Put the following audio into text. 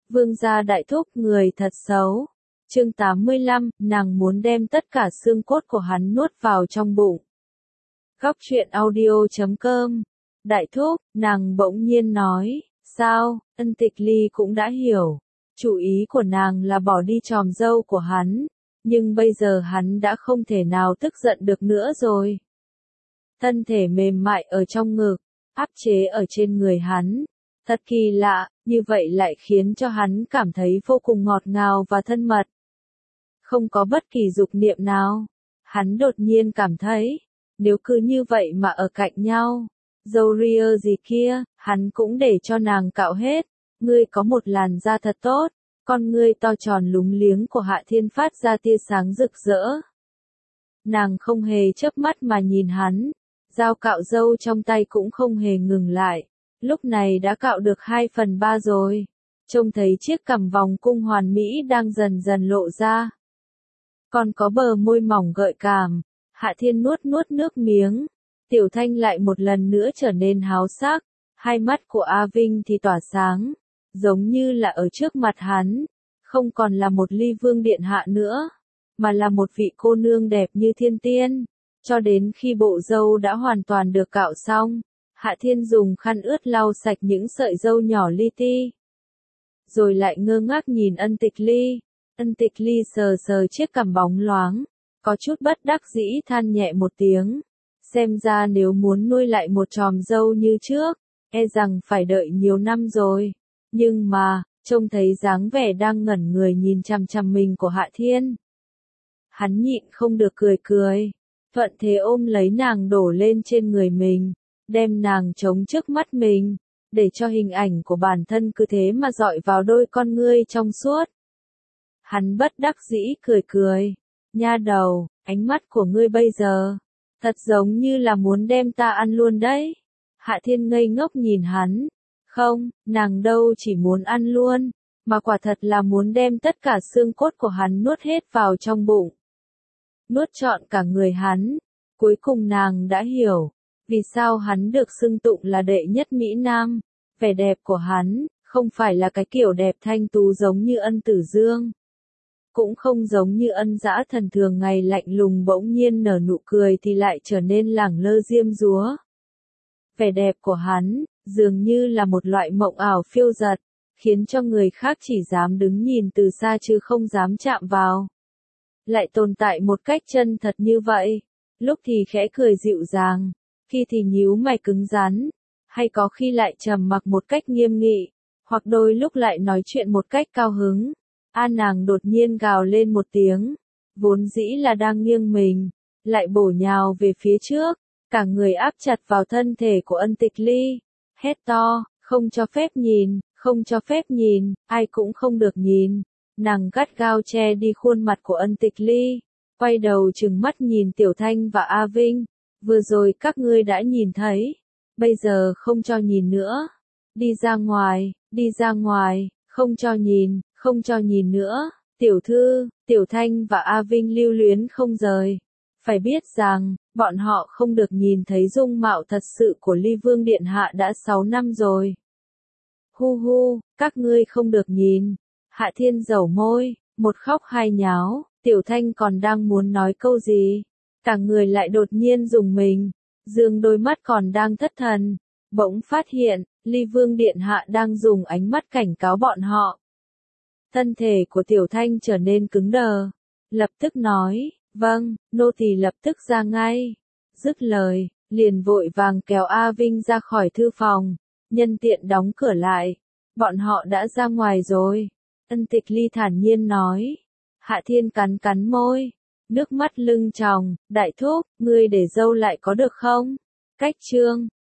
Vương gia đại thúc người thật xấu. Chương 85, nàng muốn đem tất cả xương cốt của hắn nuốt vào trong bụng. Góc truyện audio.com. Đại thúc, nàng bỗng nhiên nói, sao, Ân Tịch Ly cũng đã hiểu. Chủ ý của nàng là bỏ đi tròm dâu của hắn, nhưng bây giờ hắn đã không thể nào tức giận được nữa rồi. Thân thể mềm mại ở trong ngực, áp chế ở trên người hắn. Thật kỳ lạ, như vậy lại khiến cho hắn cảm thấy vô cùng ngọt ngào và thân mật. Không có bất kỳ dục niệm nào. Hắn đột nhiên cảm thấy, nếu cứ như vậy mà ở cạnh nhau, dâu ria gì kia, hắn cũng để cho nàng cạo hết. Ngươi có một làn da thật tốt, con ngươi to tròn lúng liếng của Hạ Thiên phát ra tia sáng rực rỡ. Nàng không hề chớp mắt mà nhìn hắn, dao cạo râu trong tay cũng không hề ngừng lại. Lúc này đã cạo được 2/3 rồi, trông thấy chiếc cằm vòng cung hoàn mỹ đang dần dần lộ ra. Còn có bờ môi mỏng gợi cảm, Hạ Thiên nuốt nước miếng, Tiểu Thanh lại một lần nữa trở nên háo sắc, hai mắt của A Vinh thì tỏa sáng, giống như là ở trước mặt hắn, không còn là một ly vương điện hạ nữa, mà là một vị cô nương đẹp như thiên tiên, cho đến khi bộ râu đã hoàn toàn được cạo xong. Hạ Thiên dùng khăn ướt lau sạch những sợi râu nhỏ li ti. Rồi lại ngơ ngác nhìn Ân Tịch Ly. Ân Tịch Ly sờ sờ chiếc cằm bóng loáng, có chút bất đắc dĩ than nhẹ một tiếng. Xem ra nếu muốn nuôi lại một chòm râu như trước, e rằng phải đợi nhiều năm rồi. Nhưng mà, trông thấy dáng vẻ đang ngẩn người nhìn chằm chằm mình của Hạ Thiên. Hắn nhịn không được cười, thuận thế ôm lấy nàng đổ lên trên người mình. Đem nàng chống trước mắt mình, để cho hình ảnh của bản thân cứ thế mà dọi vào đôi con ngươi trong suốt. Hắn bất đắc dĩ cười, nha đầu, ánh mắt của ngươi bây giờ, thật giống như là muốn đem ta ăn luôn đấy. Hạ Thiên ngây ngốc nhìn hắn, không, nàng đâu chỉ muốn ăn luôn, mà quả thật là muốn đem tất cả xương cốt của hắn nuốt hết vào trong bụng. Nuốt trọn cả người hắn, cuối cùng nàng đã hiểu. Vì sao hắn được xưng tụng là đệ nhất Mỹ Nam? Vẻ đẹp của hắn, không phải là cái kiểu đẹp thanh tú giống như Ân Tử Dương. Cũng không giống như Ân Dã Thần thường ngày lạnh lùng bỗng nhiên nở nụ cười thì lại trở nên lẳng lơ diêm dúa. Vẻ đẹp của hắn, dường như là một loại mộng ảo phiêu dật, khiến cho người khác chỉ dám đứng nhìn từ xa chứ không dám chạm vào. Lại tồn tại một cách chân thật như vậy, lúc thì khẽ cười dịu dàng. Khi thì nhíu mày cứng rắn, hay có khi lại trầm mặc một cách nghiêm nghị, hoặc đôi lúc lại nói chuyện một cách cao hứng. Nàng đột nhiên gào lên một tiếng, vốn dĩ là đang nghiêng mình, lại bổ nhào về phía trước, cả người áp chặt vào thân thể của Ân Tịch Ly, hét to, không cho phép nhìn, không cho phép nhìn, ai cũng không được nhìn. Nàng gắt gao che đi khuôn mặt của Ân Tịch Ly, quay đầu trừng mắt nhìn Tiểu Thanh và A Vinh. Vừa rồi các ngươi đã nhìn thấy, bây giờ không cho nhìn nữa. Đi ra ngoài, không cho nhìn nữa. Tiểu Thư, Tiểu Thanh và A Vinh lưu luyến không rời. Phải biết rằng, bọn họ không được nhìn thấy dung mạo thật sự của Ly Vương Điện Hạ đã 6 năm rồi. Hu, các ngươi không được nhìn. Hạ Thiên dẩu môi, một khóc hai nháo, Tiểu Thanh còn đang muốn nói câu gì. Cả người lại đột nhiên rùng mình, dương đôi mắt còn đang thất thần, bỗng phát hiện, Ly Vương Điện Hạ đang dùng ánh mắt cảnh cáo bọn họ. Thân thể của Tiểu Thanh trở nên cứng đờ, lập tức nói, vâng, nô tỳ lập tức ra ngay. Dứt lời, liền vội vàng kéo A Vinh ra khỏi thư phòng, nhân tiện đóng cửa lại. Bọn họ đã ra ngoài rồi. Ân Tịch Ly thản nhiên nói. Hạ Thiên cắn môi. Nước mắt lưng tròng, đại thúc, ngươi để dâu lại có được không? Cách chương